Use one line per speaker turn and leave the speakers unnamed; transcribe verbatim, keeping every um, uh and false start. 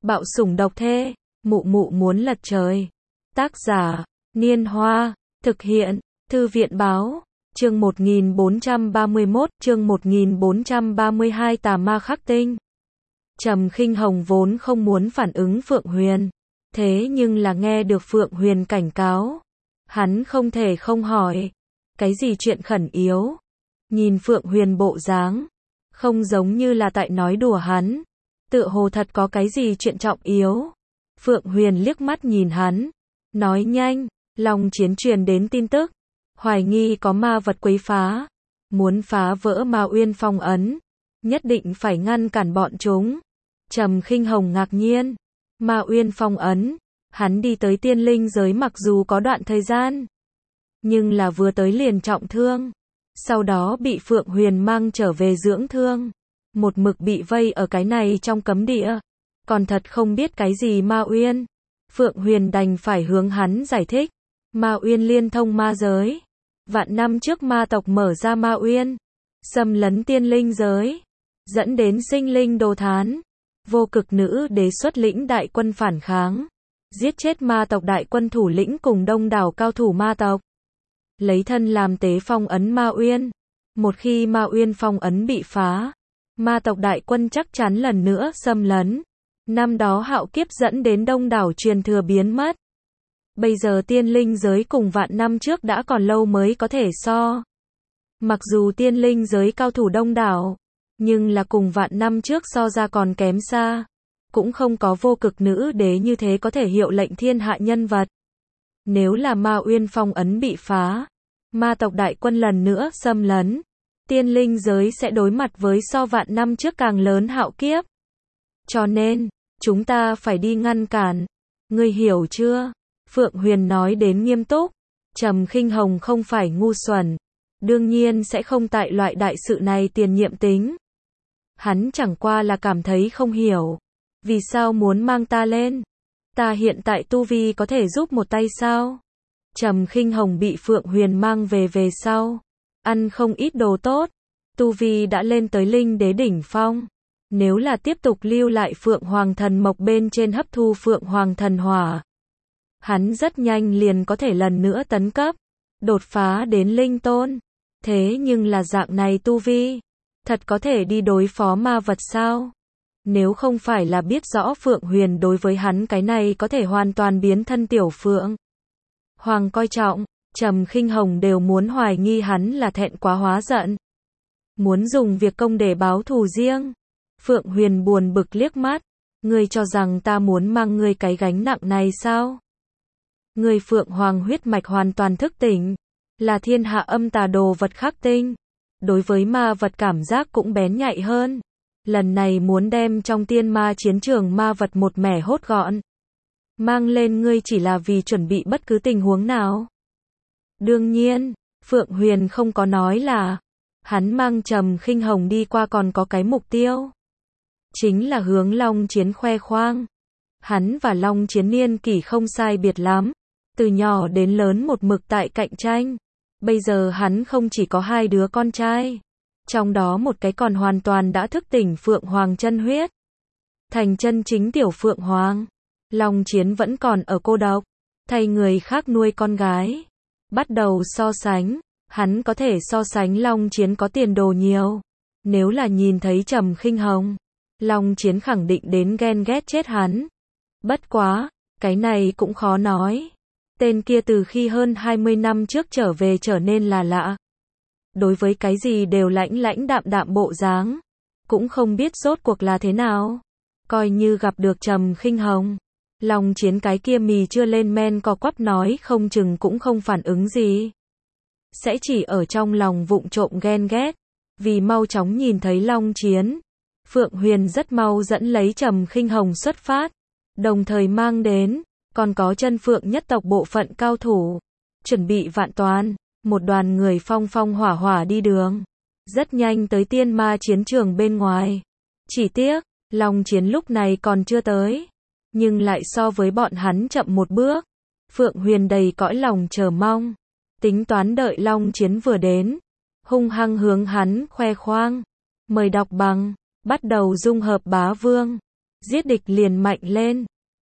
Bạo sủng độc thê, mụ mụ muốn lật trời. Tác giả, Niên Hoa, thực hiện, Thư viện Báo, chương một nghìn bốn trăm ba mươi mốt, chương một nghìn bốn trăm ba mươi hai Tà ma khắc tinh. Trầm Khinh Hồng vốn không muốn phản ứng Phượng Huyền, thế nhưng là nghe được Phượng Huyền cảnh cáo, hắn không thể không hỏi, cái gì chuyện khẩn yếu? Nhìn Phượng Huyền bộ dáng, không giống như là tại nói đùa hắn, tựa hồ thật có cái gì chuyện trọng yếu. Phượng Huyền liếc mắt nhìn hắn, nói nhanh, Long Chiến truyền đến tin tức, hoài nghi có ma vật quấy phá, muốn phá vỡ Ma Uyên phong ấn, nhất định phải ngăn cản bọn chúng. Trầm Khinh Hồng ngạc nhiên, Ma Uyên phong ấn, hắn đi tới tiên linh giới mặc dù có đoạn thời gian, nhưng là vừa tới liền trọng thương, sau đó bị Phượng Huyền mang trở về dưỡng thương, một mực bị vây ở cái này trong cấm địa, còn thật không biết cái gì Ma Uyên. Phượng Huyền đành phải hướng hắn giải thích, Ma Uyên liên thông ma giới, vạn năm trước ma tộc mở ra Ma Uyên, xâm lấn tiên linh giới, dẫn đến sinh linh đồ thán, vô cực nữ đế xuất lĩnh đại quân phản kháng, giết chết ma tộc đại quân thủ lĩnh cùng đông đảo cao thủ ma tộc, lấy thân làm tế phong ấn Ma Uyên. Một khi Ma Uyên phong ấn bị phá, ma tộc đại quân chắc chắn lần nữa xâm lấn. Năm đó hạo kiếp dẫn đến đông đảo truyền thừa biến mất. Bây giờ tiên linh giới cùng vạn năm trước đã còn lâu mới có thể so. Mặc dù tiên linh giới cao thủ đông đảo, nhưng là cùng vạn năm trước so ra còn kém xa. Cũng không có vô cực nữ đế như thế có thể hiệu lệnh thiên hạ nhân vật. Nếu là Ma Uyên phong ấn bị phá, ma tộc đại quân lần nữa xâm lấn, tiên linh giới sẽ đối mặt với so vạn năm trước càng lớn hạo kiếp. Cho nên, chúng ta phải đi ngăn cản. Ngươi hiểu chưa? Phượng Huyền nói đến nghiêm túc. Trầm Khinh Hồng không phải ngu xuẩn, đương nhiên sẽ không tại loại đại sự này tiền nhiệm tính. Hắn chẳng qua là cảm thấy không hiểu, vì sao muốn mang ta lên? Ta hiện tại tu vi có thể giúp một tay sao? Trầm Khinh Hồng bị Phượng Huyền mang về về sau, ăn không ít đồ tốt, tu vi đã lên tới linh đế đỉnh phong. Nếu là tiếp tục lưu lại Phượng Hoàng Thần Mộc bên trên hấp thu Phượng Hoàng Thần Hỏa, hắn rất nhanh liền có thể lần nữa tấn cấp, đột phá đến linh tôn. Thế nhưng là dạng này tu vi, thật có thể đi đối phó ma vật sao? Nếu không phải là biết rõ Phượng Huyền đối với hắn cái này có thể hoàn toàn biến thân tiểu Phượng Hoàng coi trọng, Trầm Khinh Hồng đều muốn hoài nghi hắn là thẹn quá hóa giận, muốn dùng việc công để báo thù riêng. Phượng Huyền buồn bực liếc mắt, ngươi cho rằng ta muốn mang ngươi cái gánh nặng này sao? Ngươi Phượng Hoàng huyết mạch hoàn toàn thức tỉnh, là thiên hạ âm tà đồ vật khắc tinh, đối với ma vật cảm giác cũng bén nhạy hơn. Lần này muốn đem trong tiên ma chiến trường ma vật một mẻ hốt gọn, mang lên ngươi chỉ là vì chuẩn bị bất cứ tình huống nào. Đương nhiên, Phượng Huyền không có nói là hắn mang Trầm Khinh Hồng đi qua còn có cái mục tiêu, chính là hướng Long Chiến khoe khoang. Hắn và Long Chiến niên kỷ không sai biệt lắm, từ nhỏ đến lớn một mực tại cạnh tranh. Bây giờ hắn không chỉ có hai đứa con trai, trong đó một cái còn hoàn toàn đã thức tỉnh Phượng Hoàng chân huyết, thành chân chính tiểu Phượng Hoàng. Long Chiến vẫn còn ở cô độc, thay người khác nuôi con gái. Bắt đầu so sánh, hắn có thể so sánh Long Chiến có tiền đồ nhiều. Nếu là nhìn thấy Trầm Khinh Hồng, Long Chiến khẳng định đến ghen ghét chết hắn. Bất quá, cái này cũng khó nói. Tên kia từ khi hơn hai mươi năm trước trở về trở nên là lạ. Đối với cái gì đều lãnh lãnh đạm đạm bộ dáng, cũng không biết rốt cuộc là thế nào. Coi như gặp được Trầm Khinh Hồng, Long Chiến cái kia mì chưa lên men co quắp nói không chừng cũng không phản ứng gì. Sẽ chỉ ở trong lòng vụng trộm ghen ghét, vì mau chóng nhìn thấy Long Chiến. Phượng Huyền rất mau dẫn lấy Trầm Khinh Hồng xuất phát, đồng thời mang đến, còn có chân Phượng nhất tộc bộ phận cao thủ, chuẩn bị vạn toàn, một đoàn người phong phong hỏa hỏa đi đường, rất nhanh tới tiên ma chiến trường bên ngoài. Chỉ tiếc, Long Chiến lúc này còn chưa tới, nhưng lại so với bọn hắn chậm một bước. Phượng Huyền đầy cõi lòng chờ mong, tính toán đợi Long Chiến vừa đến, hung hăng hướng hắn khoe khoang, mời đọc bằng, bắt đầu dung hợp bá vương. Giết địch liền mạnh lên.